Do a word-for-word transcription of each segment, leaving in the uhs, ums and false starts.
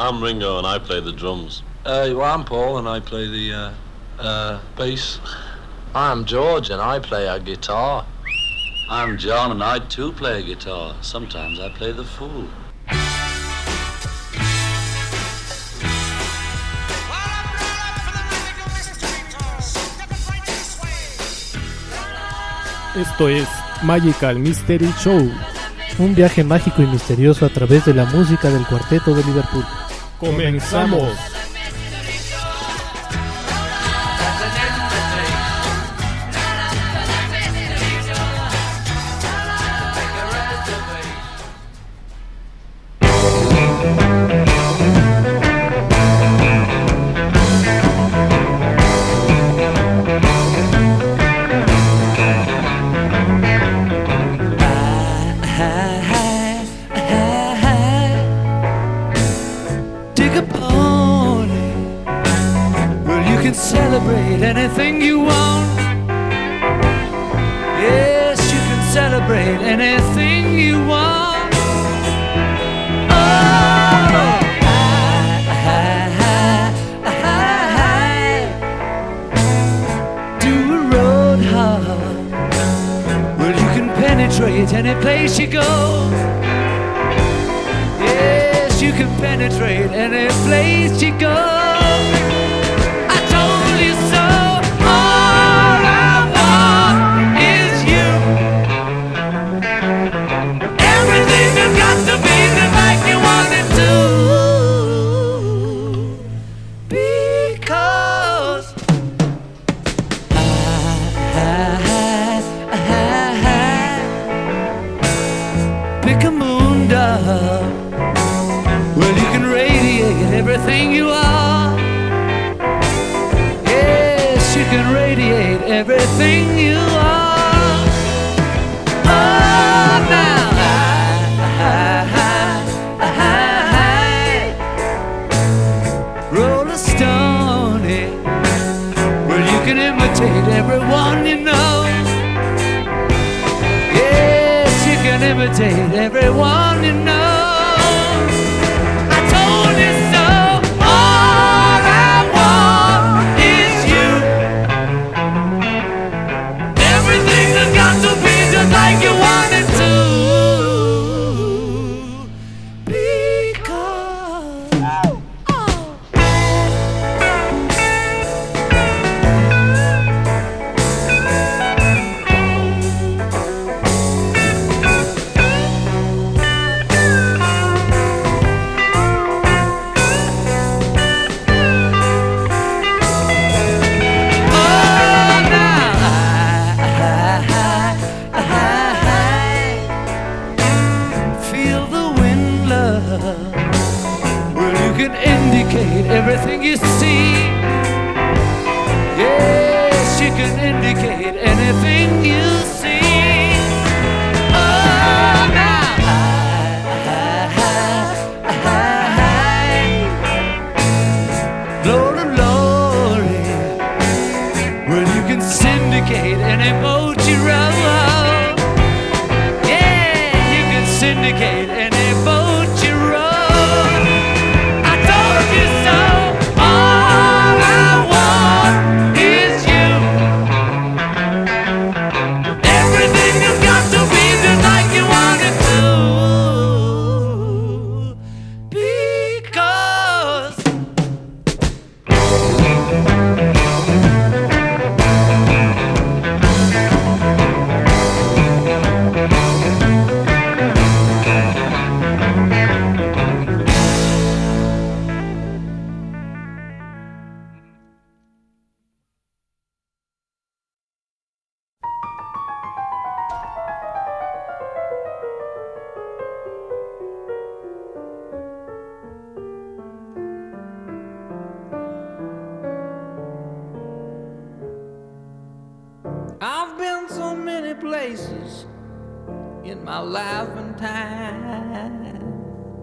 I'm Ringo and I play the drums. Uh, well, I'm Paul and I play the uh, uh, bass. I'm George and I play a guitar. I'm John and I too play a guitar. Sometimes I play the fool. Esto es Magical Mystery Show, un viaje mágico y misterioso a través de la música del Cuarteto de Liverpool. ¡Comenzamos! Celebrate anything you want. Yes, you can celebrate anything you want. Oh, hi, hi, hi, hi, hi. Do a road hop. Well, you can penetrate any place you go. Yes, you can penetrate any place you go. Everything you are. Yes, you can radiate everything you are. Oh, now, high, high, high, high. Roll a stone. Well, you can imitate everyone you know. Yes, you can imitate everyone you know. Everything you see. Yes, you can indicate anything you see. Oh, now, high, high, high, high. Glory, glory. Well, you can syndicate any boat you row. Yeah, you can syndicate any boat you row. I've been so many places in my life and time.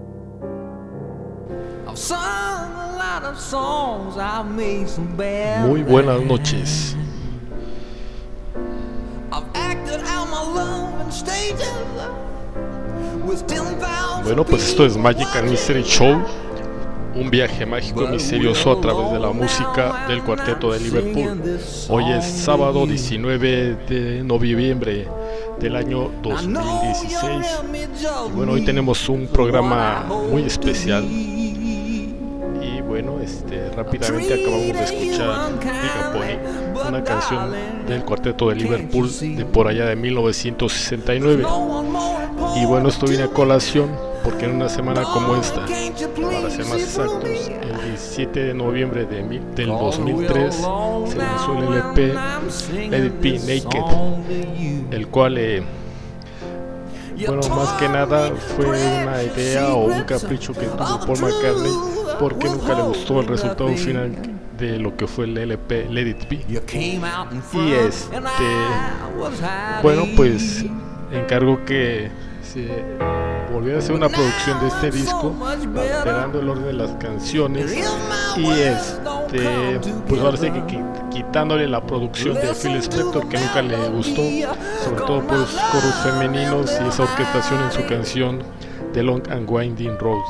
I've sung a lot of songs, I've made some bad. Muy buenas noches. I've acted out my love in stages with ten thousand. Bueno, pues esto es Magical Mystery Show, un viaje mágico y misterioso a través de la música del Cuarteto de Liverpool. Hoy es sábado diecinueve de noviembre del año dos mil dieciséis. Y bueno, hoy tenemos un programa muy especial. Y bueno, este, rápidamente acabamos de escuchar Big Pony, una canción del Cuarteto de Liverpool de por allá de mil novecientos sesenta y nueve. Y bueno, esto viene a colación porque en una semana como esta, para ser más exactos, el diecisiete de noviembre de mil, del dos mil tres se lanzó el L P Let It Be Naked, el cual eh, bueno, más que nada fue una idea o un capricho que tuvo Paul McCartney, porque nunca le gustó el resultado final de lo que fue el L P Let It Be. Y este, bueno, pues encargó que se volviera a hacer una producción de este disco, alterando el orden de las canciones y este, pues ahora sí que quitándole la producción de Phil Spector, que nunca le gustó, sobre todo por los coros femeninos y esa orquestación en su canción The Long and Winding Road.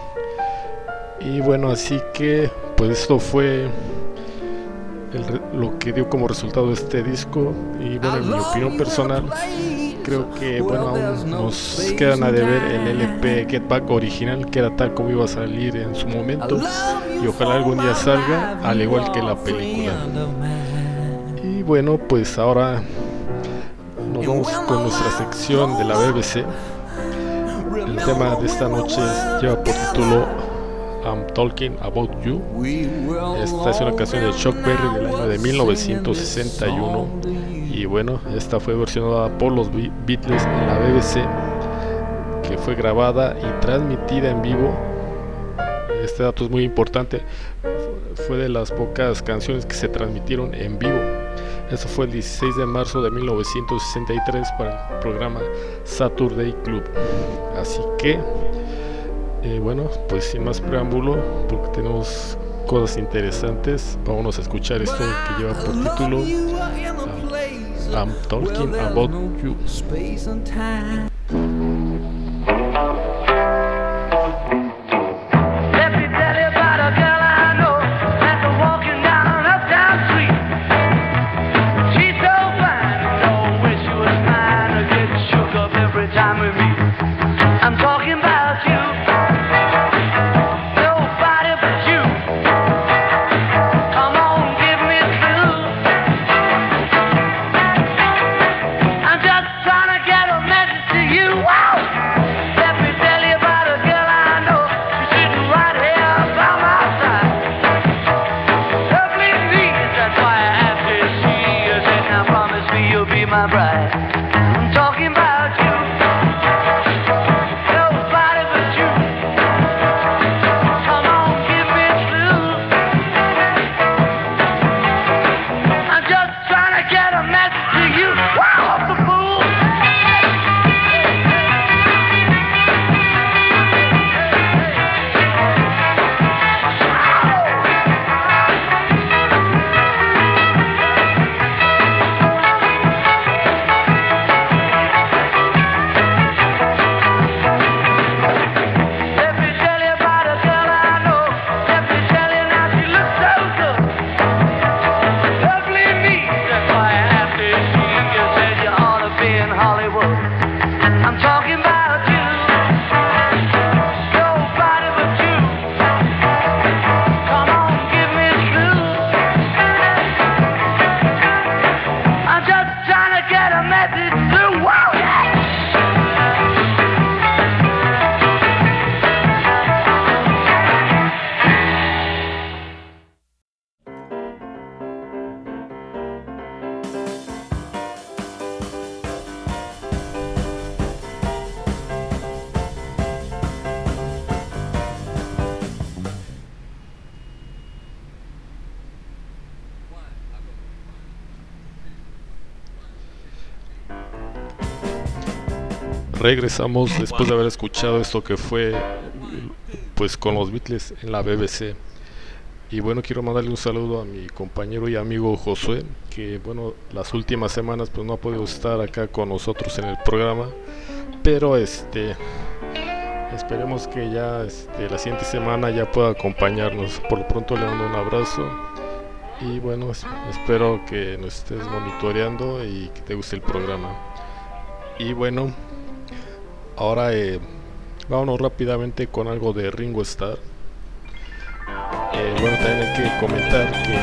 Y bueno, así que pues esto fue el, lo que dio como resultado este disco. Y bueno, en mi opinión personal, creo que bueno, aún nos quedan a deber el L P Get Back original, que era tal como iba a salir en su momento, y ojalá algún día salga, al igual que la película. Y bueno, pues ahora nos vamos con nuestra sección de la B B C. El tema de esta noche lleva por título I'm Talking About You. Esta es una canción de Chuck Berry del año de mil novecientos sesenta y uno. Y bueno, esta fue versionada por los Beatles en la B B C, que fue grabada y transmitida en vivo. Este dato es muy importante, fue de las pocas canciones que se transmitieron en vivo. Eso fue el dieciséis de marzo de mil novecientos sesenta y tres para el programa Saturday Club. Así que eh, bueno, pues sin más preámbulo, porque tenemos cosas interesantes, vámonos a escuchar esto que lleva por título uh, I'm Talking About You. Regresamos después de haber escuchado esto que fue pues con los Beatles en la B B C. Y bueno, quiero mandarle un saludo a mi compañero y amigo Josué, que bueno, las últimas semanas pues no ha podido estar acá con nosotros en el programa, pero este Esperemos que ya este, la siguiente semana ya pueda acompañarnos. Por lo pronto le mando un abrazo y bueno, es, espero que nos estés monitoreando y que te guste el programa. Y bueno, ahora eh, vámonos rápidamente con algo de Ringo Starr. Eh, bueno, también hay que comentar que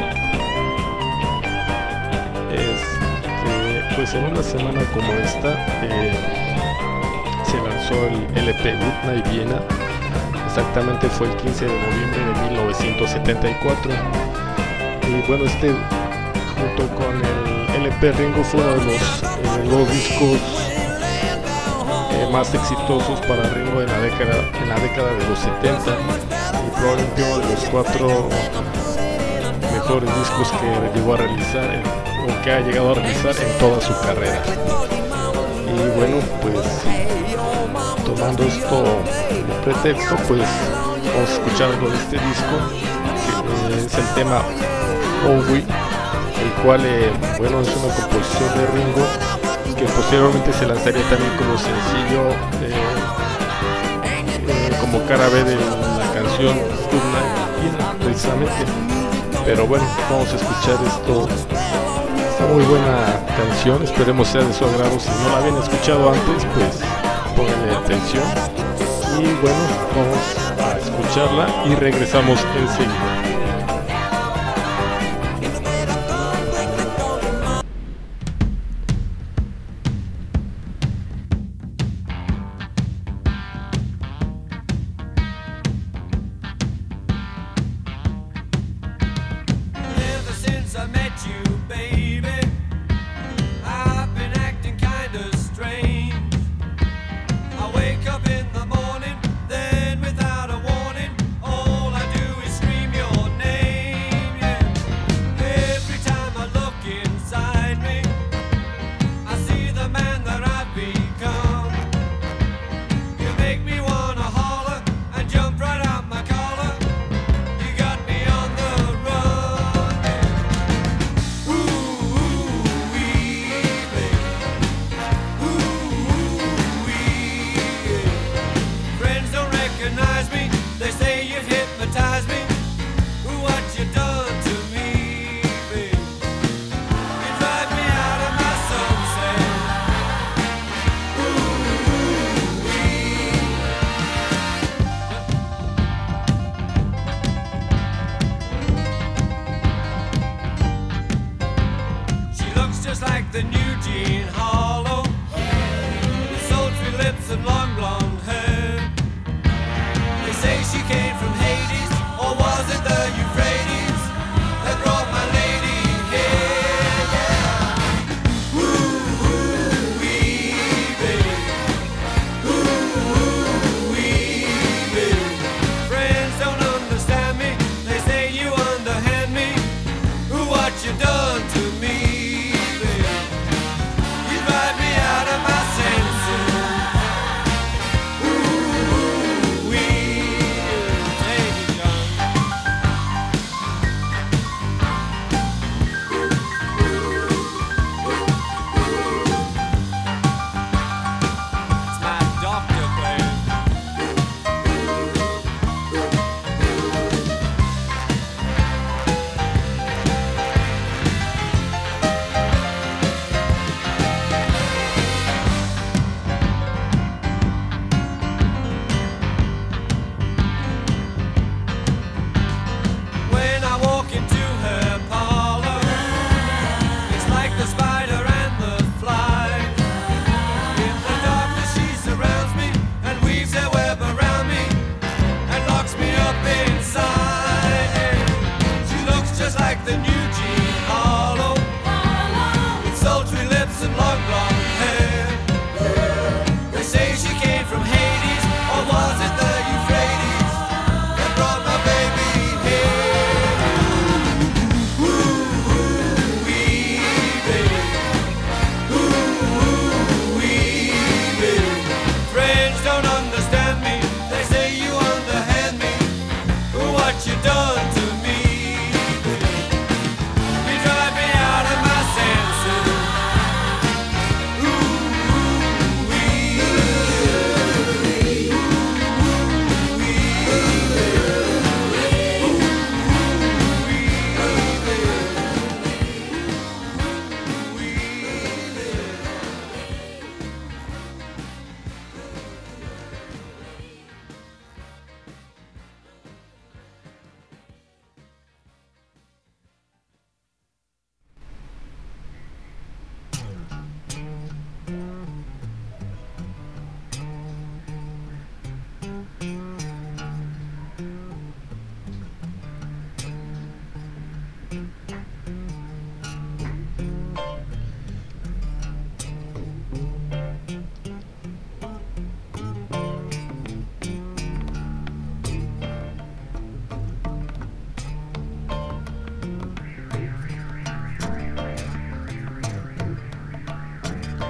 este, pues en una semana como esta eh, se lanzó el L P Goodnight Vienna. Exactamente fue el quince de noviembre de mil novecientos setenta y cuatro. Y bueno, este junto con el L P Ringo fue uno de los, eh, los discos eh, más exitosos para Ringo en la década, en la década de los setenta, y probablemente uno de los cuatro mejores discos que llegó a realizar en, o que ha llegado a realizar en toda su carrera. Y bueno, pues tomando esto como pretexto, pues vamos a escuchar algo de este disco, que eh, es el tema Bowie, el cual eh, bueno, es una composición de Ringo que posteriormente se lanzaría también como sencillo eh, eh, como cara B de la canción Goodnight precisamente. Pero bueno, vamos a escuchar esto, esta muy buena canción, esperemos sea de su agrado. Si no la habían escuchado antes, pues pónganle atención y bueno, vamos a escucharla y regresamos enseguida.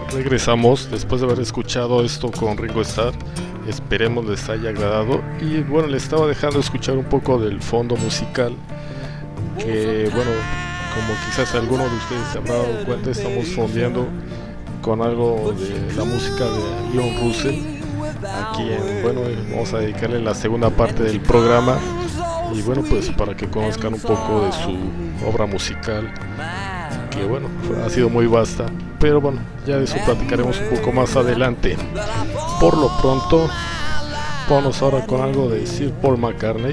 regresamos después de haber escuchado esto con Ringo Starr. Esperemos les haya agradado. Y bueno, les estaba dejando escuchar un poco del fondo musical, que bueno, como quizás alguno de ustedes se habrá dado cuenta, estamos fondeando con algo de la música de Leon Russell. Aquí en, bueno, vamos a dedicarle la segunda parte del programa, y bueno, pues para que conozcan un poco de su obra musical, que bueno, ha sido muy vasta, pero bueno, ya de eso platicaremos un poco más adelante. Por lo pronto, vamos ahora con algo de Sir Paul McCartney.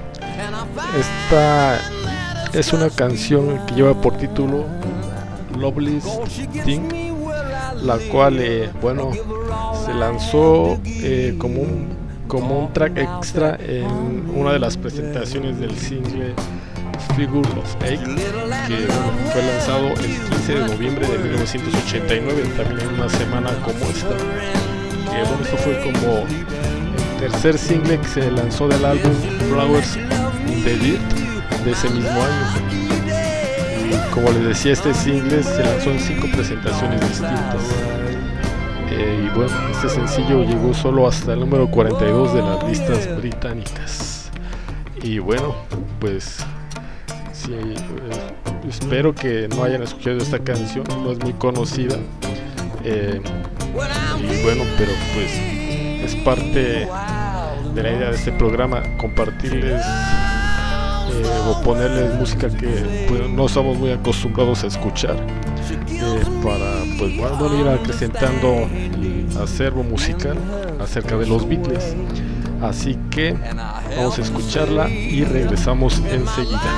Esta es una canción que lleva por título Loveliest Thing, la cual eh, bueno, se lanzó eh, como un como un track extra en una de las presentaciones del single Figure of Eight, que bueno, fue lanzado el quince de noviembre de mil novecientos ochenta y nueve, también en una semana como esta. Que bueno, esto fue como el tercer single que se lanzó del álbum Flowers in the Dirt de ese mismo año. Y como les decía, este single se lanzó en cinco presentaciones distintas. Eh, y bueno, este sencillo llegó solo hasta el número cuarenta y dos de las listas británicas. Y bueno, pues sí, eh, espero que no hayan escuchado esta canción, no es muy conocida. Eh, y bueno, pero pues es parte de la idea de este programa, compartirles eh, o ponerles música que pues, no estamos muy acostumbrados a escuchar, eh, para pues bueno, ir acrecentando el acervo musical acerca de los Beatles. Así que vamos a escucharla y regresamos enseguida.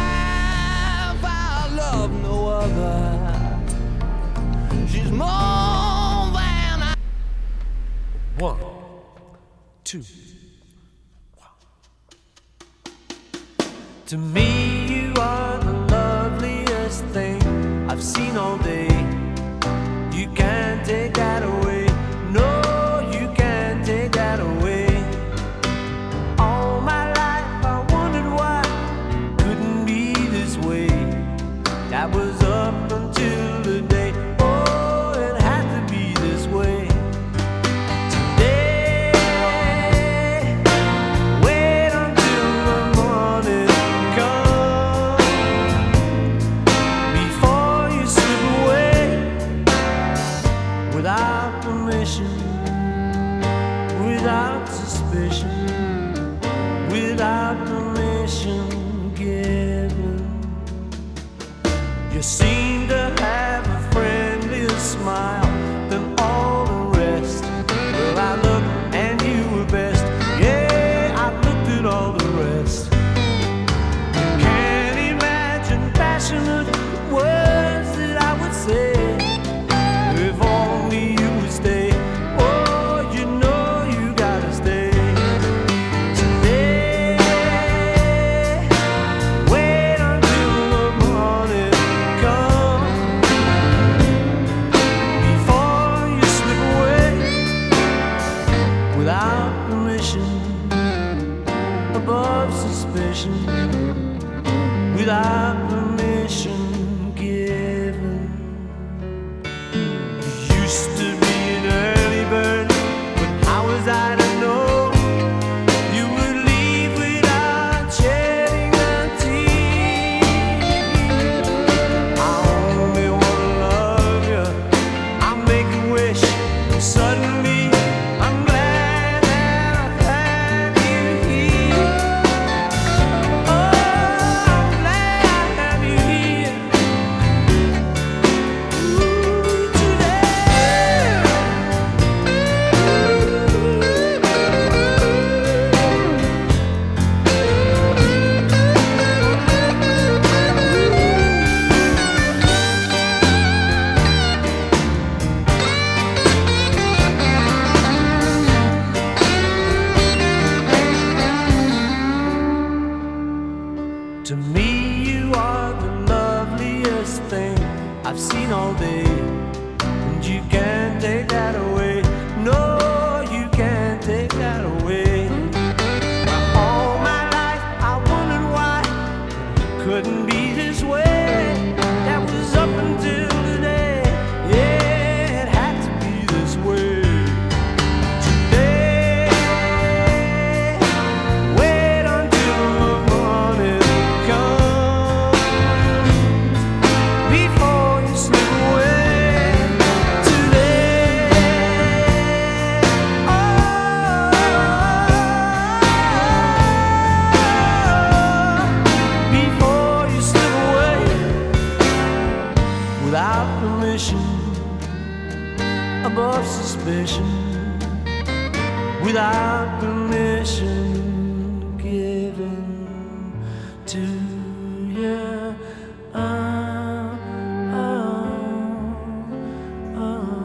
One, two, one. To me, you are the loveliest thing I've seen all day. You can't take that away. No, you can't take that away. All my life I wondered why it couldn't be this way. That was up until the day. Oh, it had to be this way. Without permission, without suspicion, without permission given. You seem to have a friendlier smile than all the rest. Well, I looked and you were best. Yeah, I looked at all the rest. You can't imagine passionate words that I would say. If only you would stay. Oh, you know you gotta stay. Today, wait until the morning comes before you slip away without permission, above suspicion, without permission given. Used to be an early bird, but how was I to know you would leave without shedding a tear? I only wanna love you, I make a wish. Suddenly I'm glad that I had you here. Oh, I'm glad I have you here. Ooh, today. To me, you are the loveliest thing I've seen all day, and you can't take that away. No, you can't take that away. All my life I wondered why it couldn't be this way. That was up until today. Yeah, it had to be attention without permission given to you. Uh, uh, uh.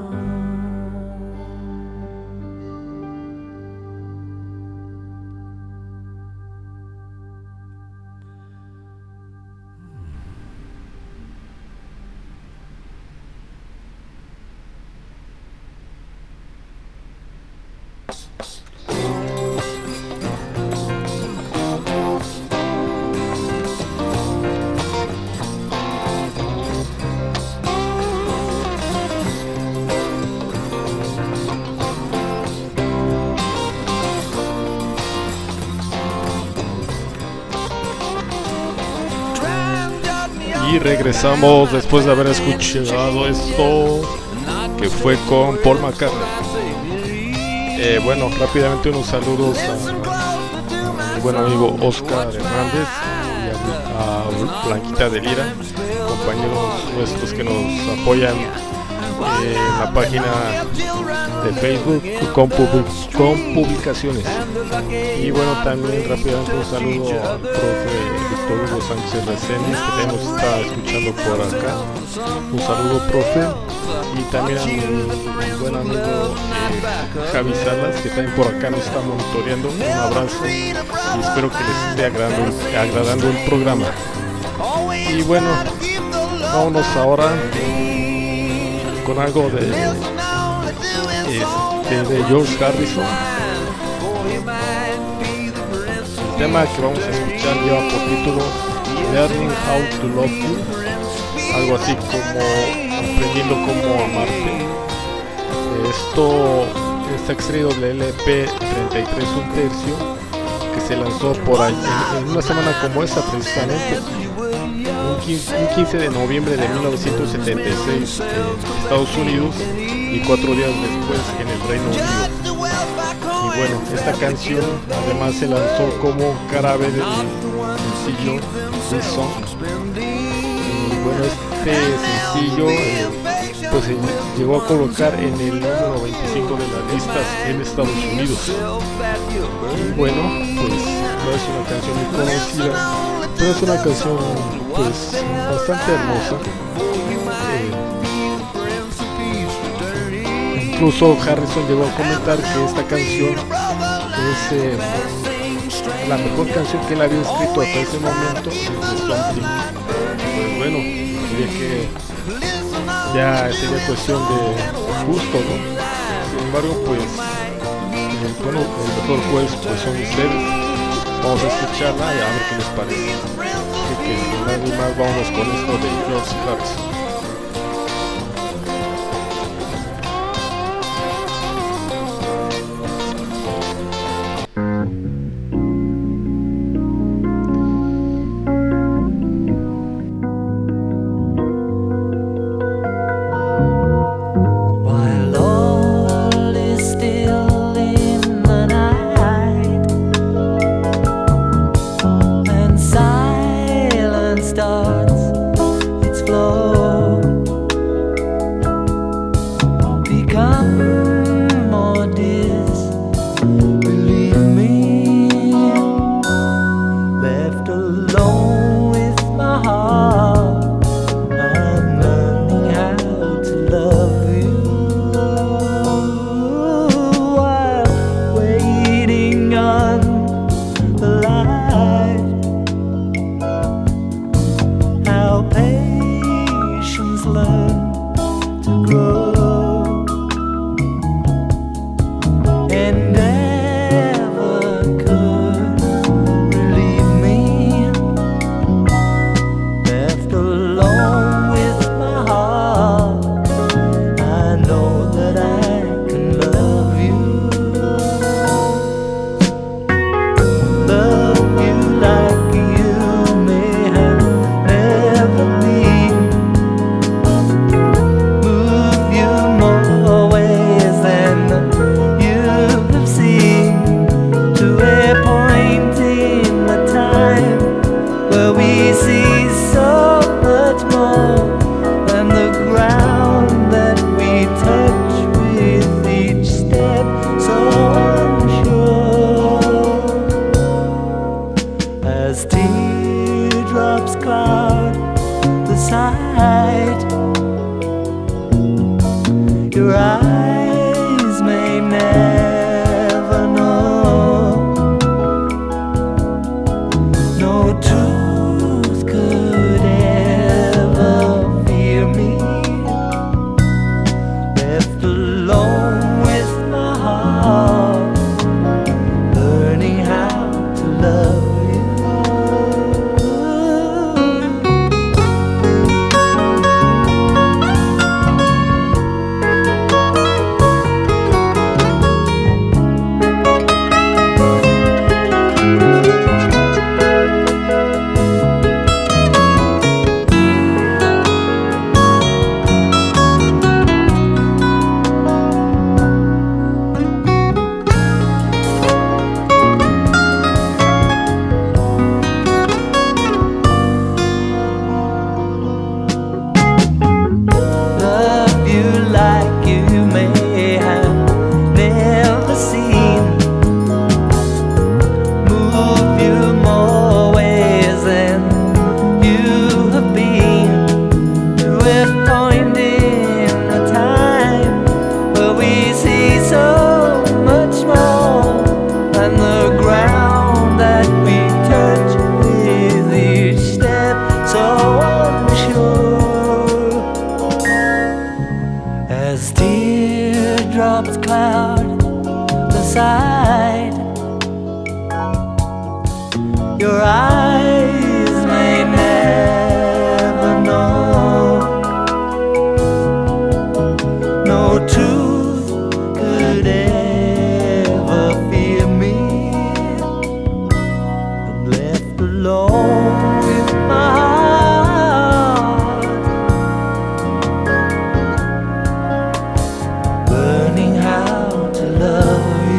Y regresamos después de haber escuchado esto que fue con Paul McCartney. Eh, bueno, rápidamente unos saludos a mi buen amigo Oscar Hernández y a, a Blanquita de Lira, compañeros nuestros que nos apoyan eh, en la página de Facebook con, public, con publicaciones. Y bueno, también rápidamente un saludo al profe Víctor Hugo Sánchez Reséndiz, que también nos está escuchando por acá. Un saludo, profe. Y también a mi, mi buen amigo eh, Javi Salas, que también por acá nos está monitoreando. Un abrazo y espero que les esté agradando, agradando el programa. Y bueno, vámonos ahora con algo de, este, de George Harrison. El tema que vamos a escuchar lleva por título Learning How to Love You, algo así como aprendiendo cómo amarte. Esto está extraído del L P treinta y tres un tercio, que se lanzó por ahí en, en una semana como esta precisamente, un quince de noviembre de mil novecientos setenta y seis en Estados Unidos y cuatro días después en el Reino Unido. Y bueno, esta canción además se lanzó como cara B del sencillo The Song. Y bueno, este sencillo eh, pues se llegó a colocar en el número veinticinco de las listas en Estados Unidos. Y bueno, pues no es una canción muy conocida, pero es una canción pues bastante hermosa. Eh, incluso Harrison llegó a comentar que esta canción es eh, la mejor canción que él había escrito hasta ese momento desde Something. Pues bueno, diría que ya sería cuestión de gusto, ¿no? Sin embargo, pues eh, bueno, el mejor juez pues son ustedes. Vamos a escucharla y a ver qué les parece. Así que sin nadie más, vámonos con esto de George Harrison. cloud the sight. Your eyes may never know. No truth could ever fear me. Left alone with my heart, learning how to love. Your eyes may never know. No truth could ever fear me. I'm left alone with my heart, learning how to love you.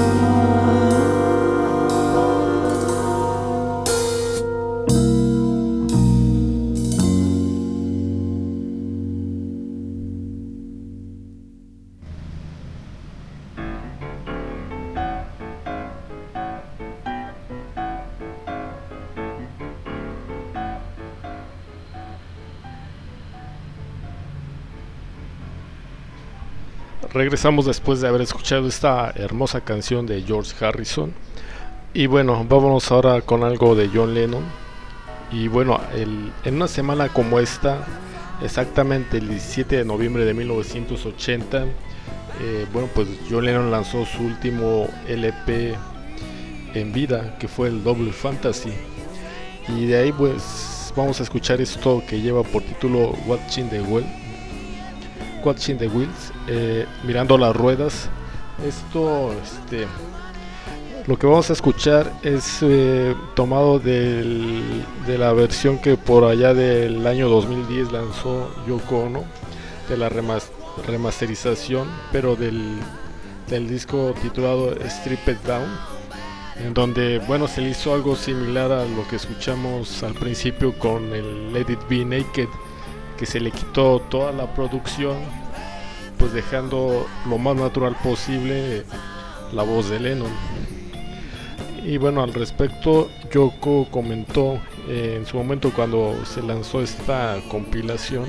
Regresamos después de haber escuchado esta hermosa canción de George Harrison. Y bueno, vámonos ahora con algo de John Lennon. Y bueno, el, en una semana como esta, exactamente el diecisiete de noviembre de mil novecientos ochenta, eh, bueno, pues John Lennon lanzó su último L P en vida, que fue el Double Fantasy. Y de ahí pues vamos a escuchar esto que lleva por título Watching the Wheel. Watching the Wheels, eh, mirando las ruedas. Esto, este, lo que vamos a escuchar es eh, tomado del, de la versión que por allá del año dos mil diez lanzó Yoko Ono, de la remas, remasterización, pero del, del disco titulado Strip It Down, en donde, bueno, se le hizo algo similar a lo que escuchamos al principio con el Let It Be Naked, que se le quitó toda la producción, pues dejando lo más natural posible la voz de Lennon. Y bueno, al respecto, Yoko comentó eh, en su momento cuando se lanzó esta compilación,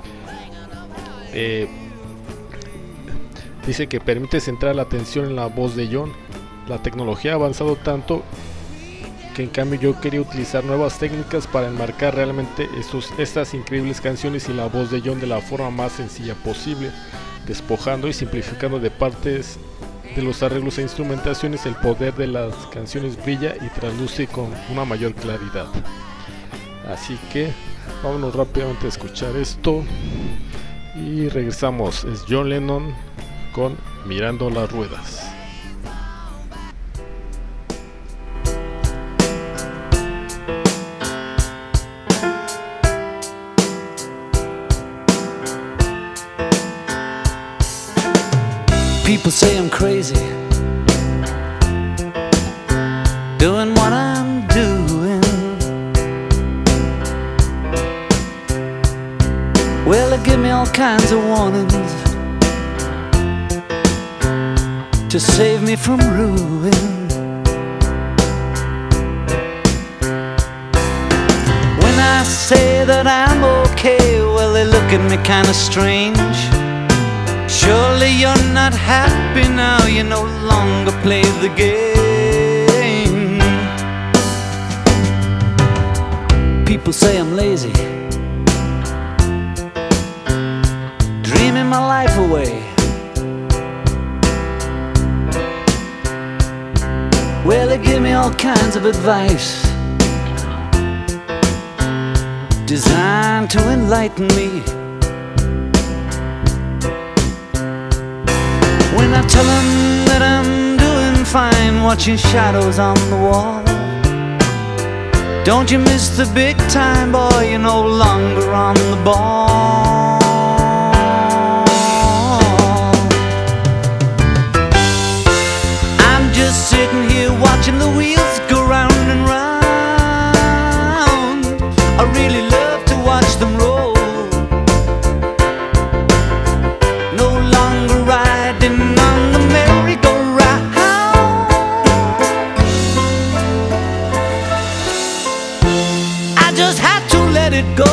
eh, dice que permite centrar la atención en la voz de John. La tecnología ha avanzado tanto que en cambio yo quería utilizar nuevas técnicas para enmarcar realmente estos, estas increíbles canciones y la voz de John de la forma más sencilla posible, despojando y simplificando de partes de los arreglos e instrumentaciones. El poder de las canciones brilla y trasluce con una mayor claridad. Así que vámonos rápidamente a escuchar esto y regresamos. Es John Lennon con Mirando las Ruedas. People say I'm crazy, doing what I'm doing. Well, they give me all kinds of warnings to save me from ruin. When I say that I'm okay, well, they look at me kinda strange. Surely you're not happy now, you no longer play the game. People say I'm lazy, dreaming my life away. Well, they give me all kinds of advice designed to enlighten me. When I tell them that I'm doing fine, watching shadows on the wall, don't you miss the big time, boy, you're no longer on the ball. I'm just sitting here watching the wheels go round and round. I really love to watch them roll. No longer riding on the merry-go-round. I just had to let it go.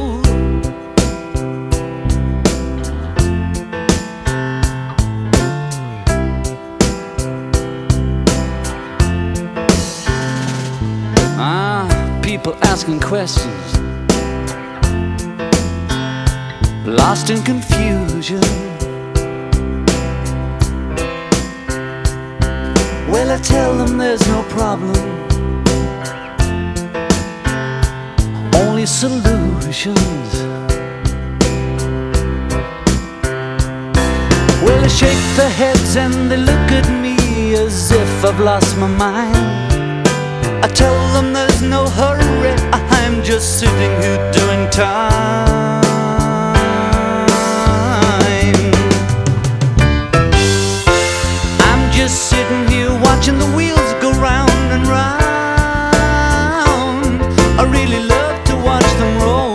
Ah, people asking questions, lost in confusion. Well, I tell them there's no problem, only solutions. Well, they shake their heads and they look at me as if I've lost my mind. I tell them there's no hurry, I'm just sitting here doing time. I'm just sitting here watching the wheels go round and round. I really love to watch them roll.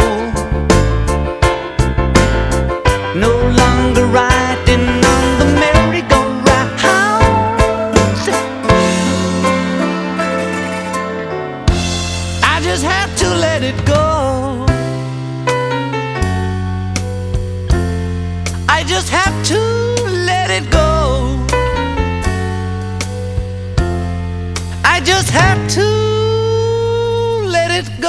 No longer riding on the merry-go-round. I just have to let it go. I just have to let it go. I just have to let it go.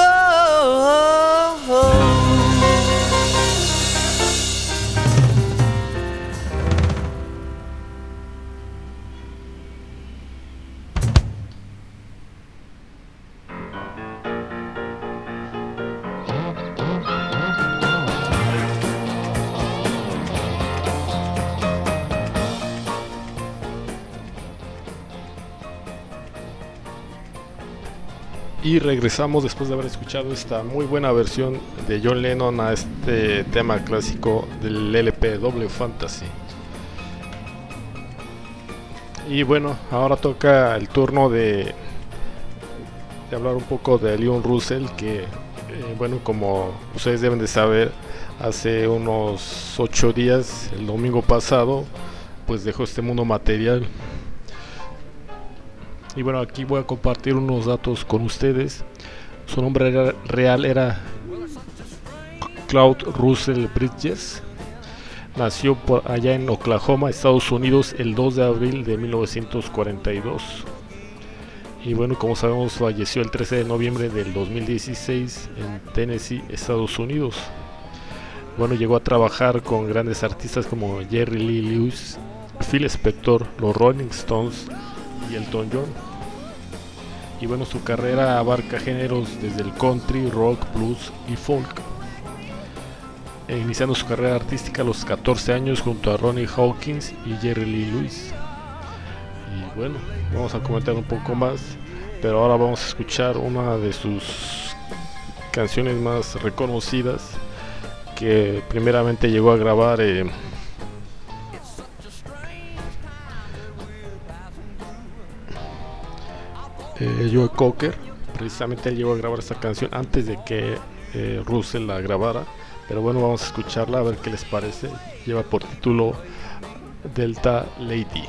Y regresamos después de haber escuchado esta muy buena versión de John Lennon a este tema clásico del L P Double Fantasy. Y bueno, ahora toca el turno de, de hablar un poco de Leon Russell, que eh, bueno, como ustedes deben de saber, hace unos ocho días, el domingo pasado, pues dejó este mundo material. Y bueno, aquí voy a compartir unos datos con ustedes. Su nombre era, real era Claude Russell Bridges. Nació por allá en Oklahoma, Estados Unidos, el dos de abril de mil novecientos cuarenta y dos. Y bueno, como sabemos, falleció el trece de noviembre del dos mil dieciséis en Tennessee, Estados Unidos. Bueno, llegó a trabajar con grandes artistas como Jerry Lee Lewis, Phil Spector, los Rolling Stones y Elton John. Y bueno, su carrera abarca géneros desde el country, rock, blues y folk, e iniciando su carrera artística a los catorce años junto a Ronnie Hawkins y Jerry Lee Lewis. Y bueno, vamos a comentar un poco más, pero ahora vamos a escuchar una de sus canciones más reconocidas, que primeramente llegó a grabar eh, Eh, Joe Cocker. Precisamente él llegó a grabar esta canción antes de que eh, Russell la grabara, pero bueno, vamos a escucharla a ver qué les parece. Lleva por título Delta Lady.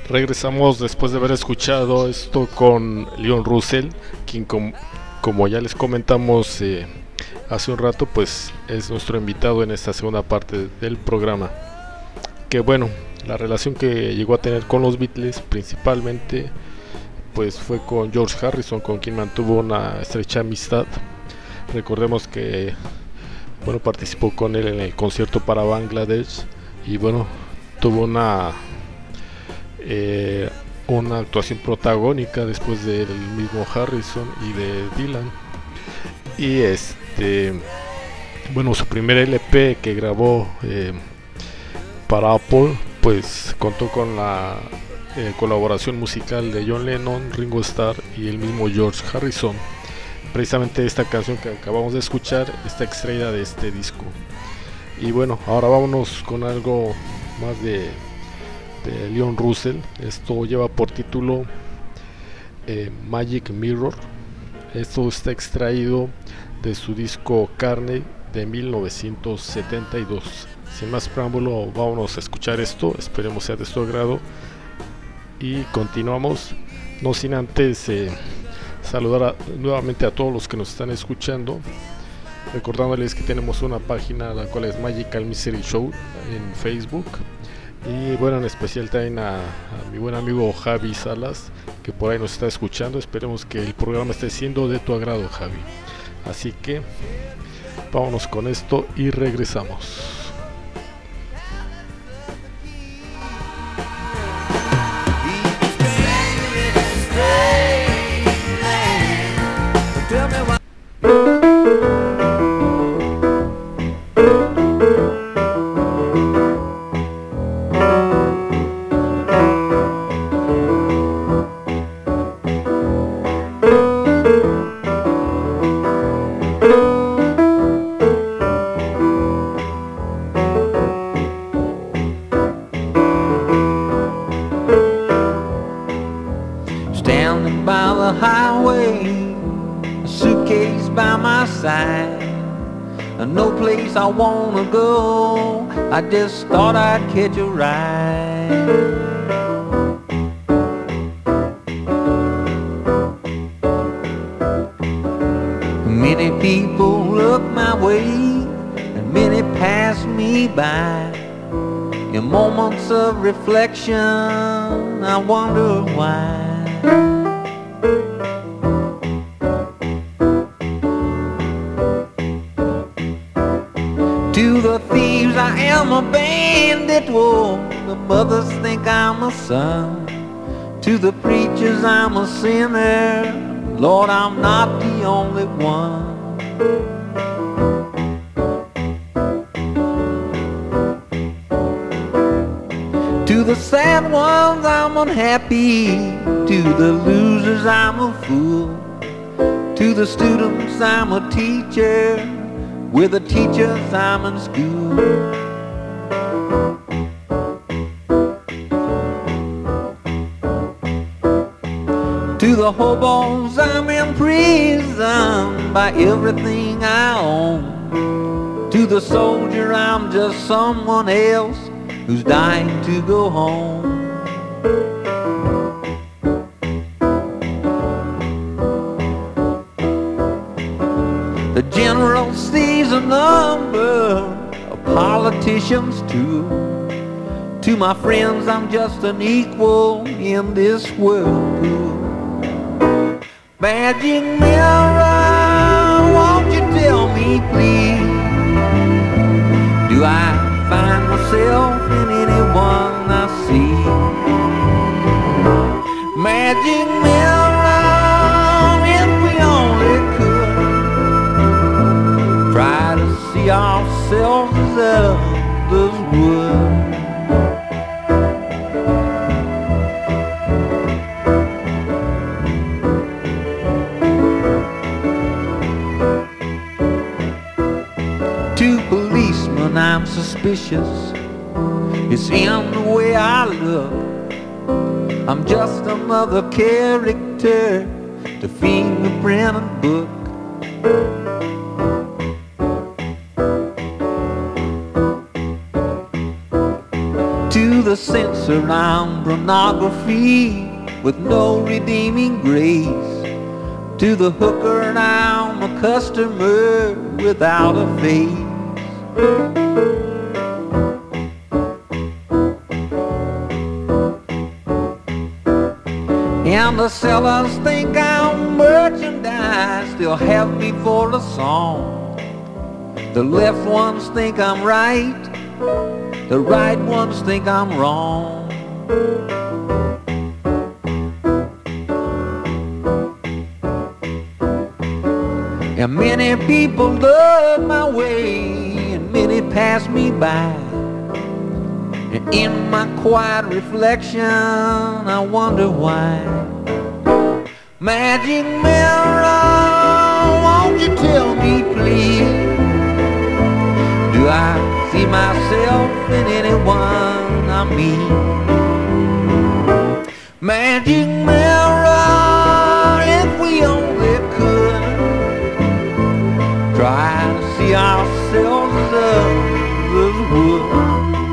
Regresamos después de haber escuchado esto con Leon Russell, quien com- como ya les comentamos eh, hace un rato, pues es nuestro invitado en esta segunda parte del programa. Que bueno, la relación que llegó a tener con los Beatles principalmente pues fue con George Harrison, con quien mantuvo una estrecha amistad. Recordemos que bueno, participó con él en el concierto para Bangladesh y bueno, tuvo una eh, una actuación protagónica después del mismo Harrison y de Dylan. Y este bueno, su primer L P que grabó eh, para Apple pues contó con la eh, colaboración musical de John Lennon, Ringo Starr y el mismo George Harrison. Precisamente esta canción que acabamos de escuchar está extraída de este disco. Y bueno, ahora vámonos con algo más de, de Leon Russell. Esto lleva por título eh, Magic Mirror. Esto está extraído de su disco Carney de mil novecientos setenta y dos. Sin más preámbulo, vámonos a escuchar esto. Esperemos sea de su agrado. Y continuamos, no sin antes eh, saludar a, nuevamente a todos los que nos están escuchando, recordándoles que tenemos una página la cual es Magical Mystery Show en Facebook, y bueno, en especial también a, a mi buen amigo Javi Salas, que por ahí nos está escuchando. Esperemos que el programa esté siendo de tu agrado, Javi. Así que vámonos con esto y regresamos. I wanna go, I just thought I'd catch a ride. Many people look my way, and many pass me by. In moments of reflection, I wonder why. To the thieves I am a bandit, whoa, the mothers think I'm a son. To the preachers I'm a sinner, Lord, I'm not the only one. To the sad ones I'm unhappy, to the losers I'm a fool. To the students I'm a teacher, with the teachers I'm in school. To the hobos I'm in prison by everything I own. To the soldier I'm just someone else who's dying to go home. The general sees a number of politicians too. To my friends I'm just an equal in this whirlpool. Magic mirror, won't you tell me please, do I find myself in anyone I see? Magic mirror, if we only could try to see ourselves as others would. To policemen I'm suspicious, it's in the way I look. I'm just another character to fingerprint a book. To the censor on pornography with no redeeming grace. To the hooker and I'm a customer without a face. And the sellers think I'm merchandise, still have me for the song. The left ones think I'm right, the right ones think I'm wrong. And many people love my way, and many pass me by. And in my quiet reflection, I wonder why. Magic mirror, won't you tell me please? Do I see myself in anyone I meet? Magic mirror, if we only could try to see ourselves as others would.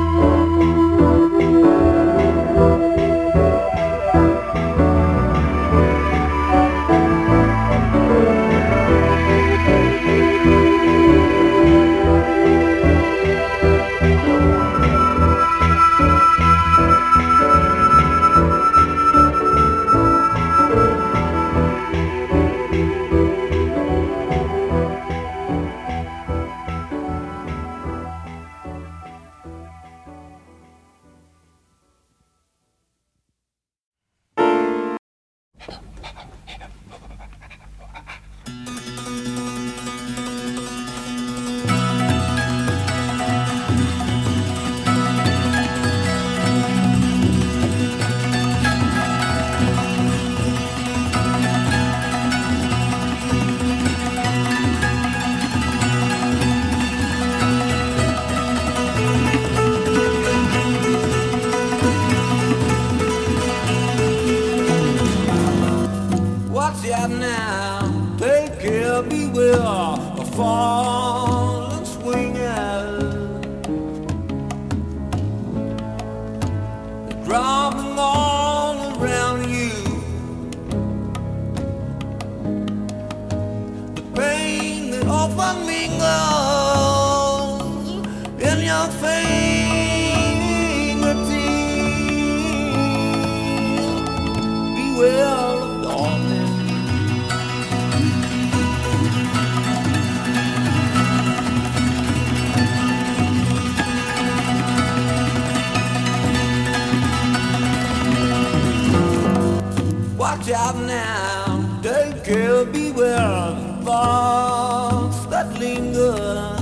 Watch out now, take care, beware of the thoughts that linger,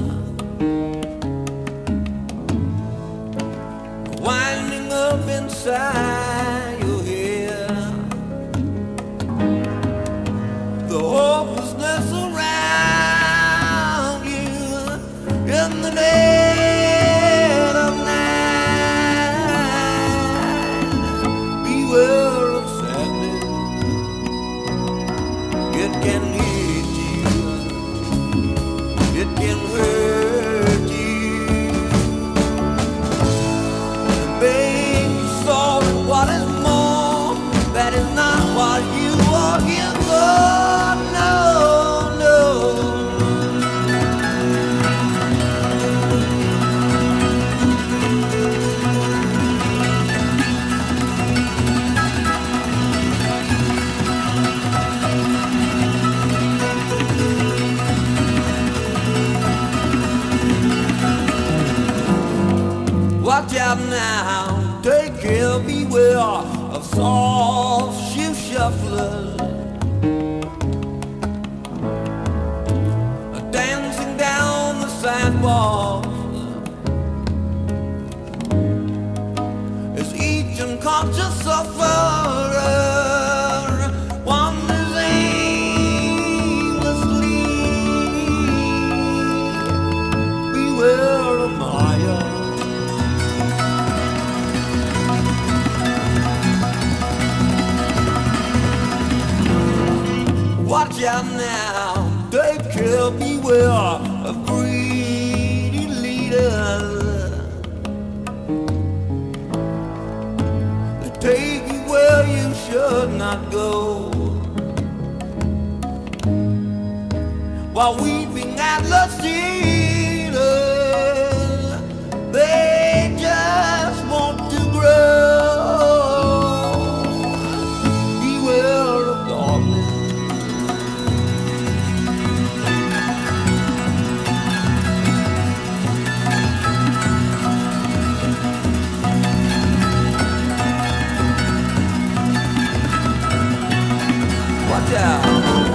winding up inside your head. The hopelessness around you in the dead of night. Beware. It can hit you, it can hurt you. And babe, you saw that what is more, that is not what you are here for. No, no. Watch out now, take care, beware of soft shoe shufflers, dancing down the sidewalk as each unconscious sufferer wanders aimlessly. Beware of Maya. Watch out now, take care, beware of greedy leaders, not go. While weeping at the cedars, they just want to grow. Beware of darkness. Watch out.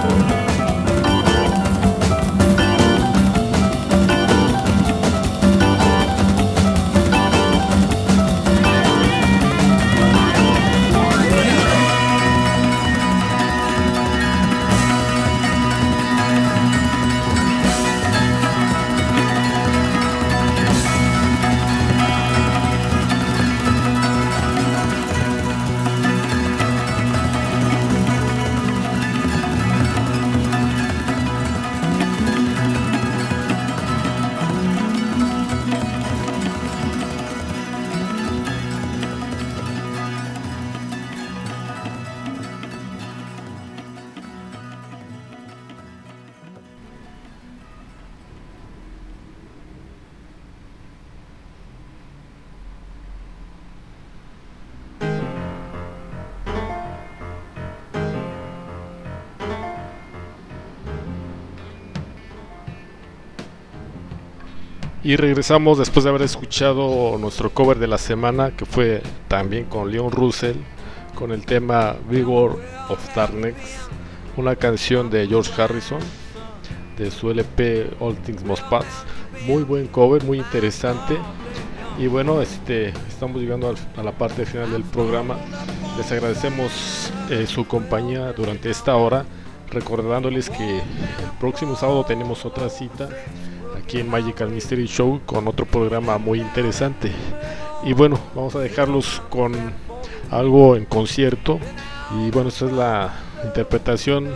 Y regresamos después de haber escuchado nuestro cover de la semana, que fue también con Leon Russell, con el tema Vigor of Darkness, una canción de George Harrison de su L P All Things Must Pass. Muy buen cover, muy interesante. Y bueno, este, estamos llegando al, a la parte final del programa. Les agradecemos eh, su compañía durante esta hora, recordándoles que el próximo sábado tenemos otra cita aquí en Magical Mystery Show con otro programa muy interesante. Y bueno, vamos a dejarlos con algo en concierto. Y bueno, esta es la interpretación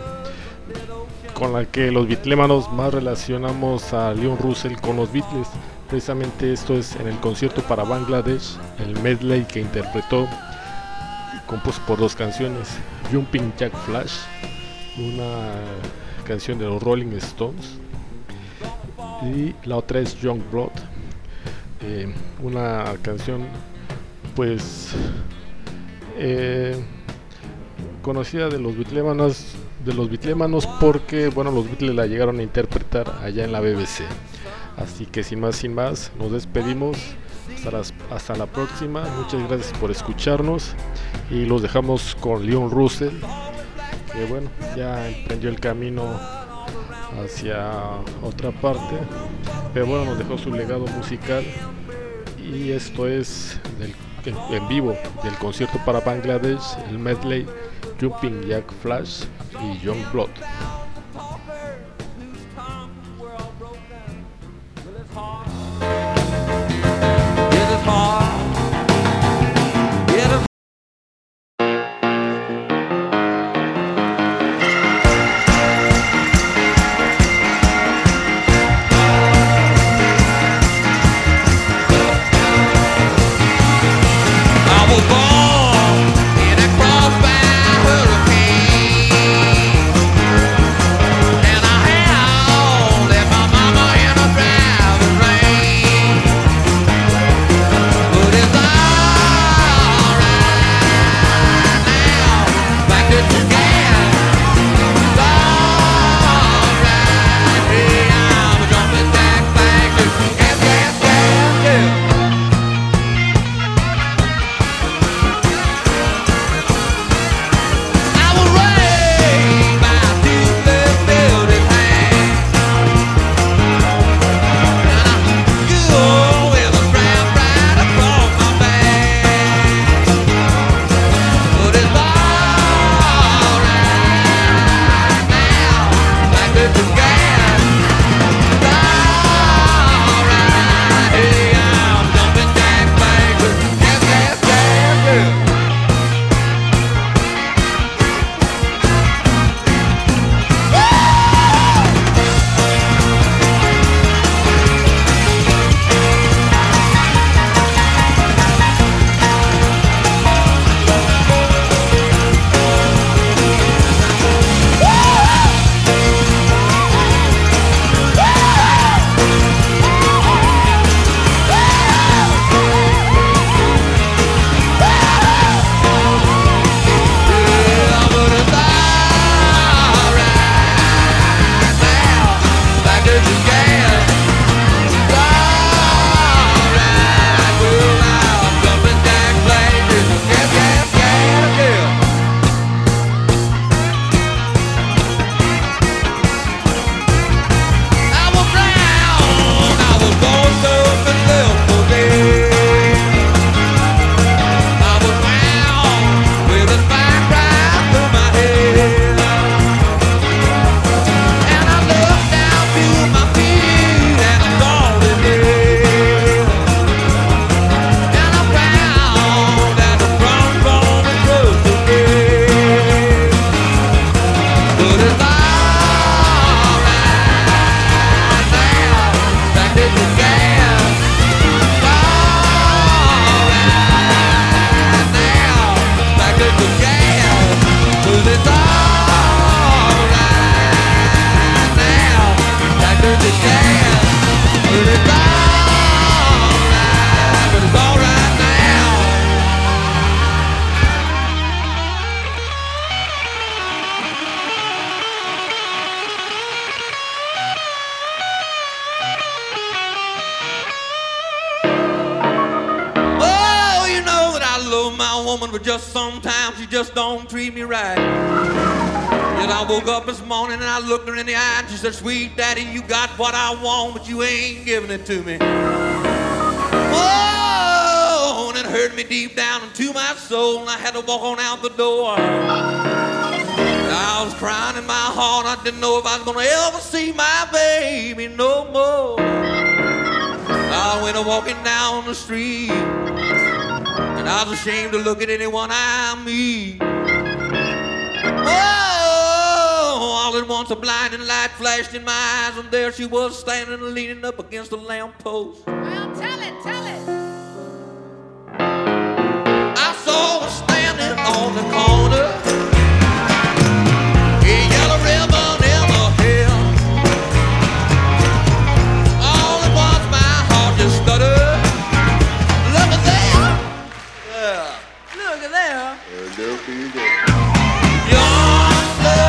con la que los beatlemanos más relacionamos a Leon Russell con los Beatles. Precisamente esto es en el concierto para Bangladesh, el medley que interpretó, compuesto por dos canciones: Jumping Jack Flash, una canción de los Rolling Stones, y la otra es Young Blood, eh, una canción pues eh, conocida de los beatlemanos, de los beatlemanos porque bueno, los Beatles la llegaron a interpretar allá en la B B C. Así que sin más, sin más, nos despedimos. Hasta, las, hasta la próxima. Muchas gracias por escucharnos. Y los dejamos con Leon Russell, que bueno, ya emprendió el camino hacia otra parte. Pero bueno, nos dejó su legado musical. Y esto es del, en, en vivo del concierto para Bangladesh, el medley Jumping Jack Flash y Young Blood. woman, but just sometimes she just don't treat me right. Yet I woke up this morning and I looked her in the eye and she said, sweet daddy, you got what I want, but you ain't giving it to me. Oh, and it hurt me deep down into my soul, and I had to walk on out the door. I was crying in my heart, I didn't know if I was gonna ever see my baby no more. I went a walking down the street, and I was ashamed to look at anyone I meet. Oh, all at once a blinding light flashed in my eyes, and there she was standing leaning up against a lamppost. Well, tell it, tell it. I saw her standing on the corner, a yellow ribbon in her hair. All at once my heart just stuttered. Look at there. Yeah. Look at there. Yonder.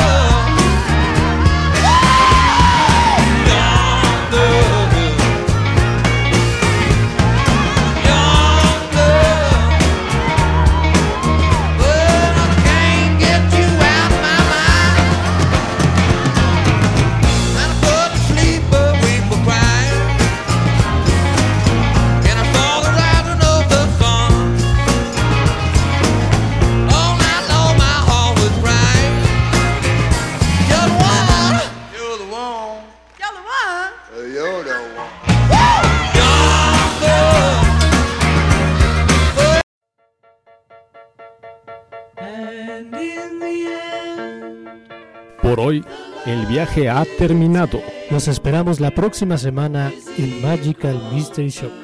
Por hoy, el viaje ha terminado. Los esperamos la próxima semana en Magical Mystery Shop.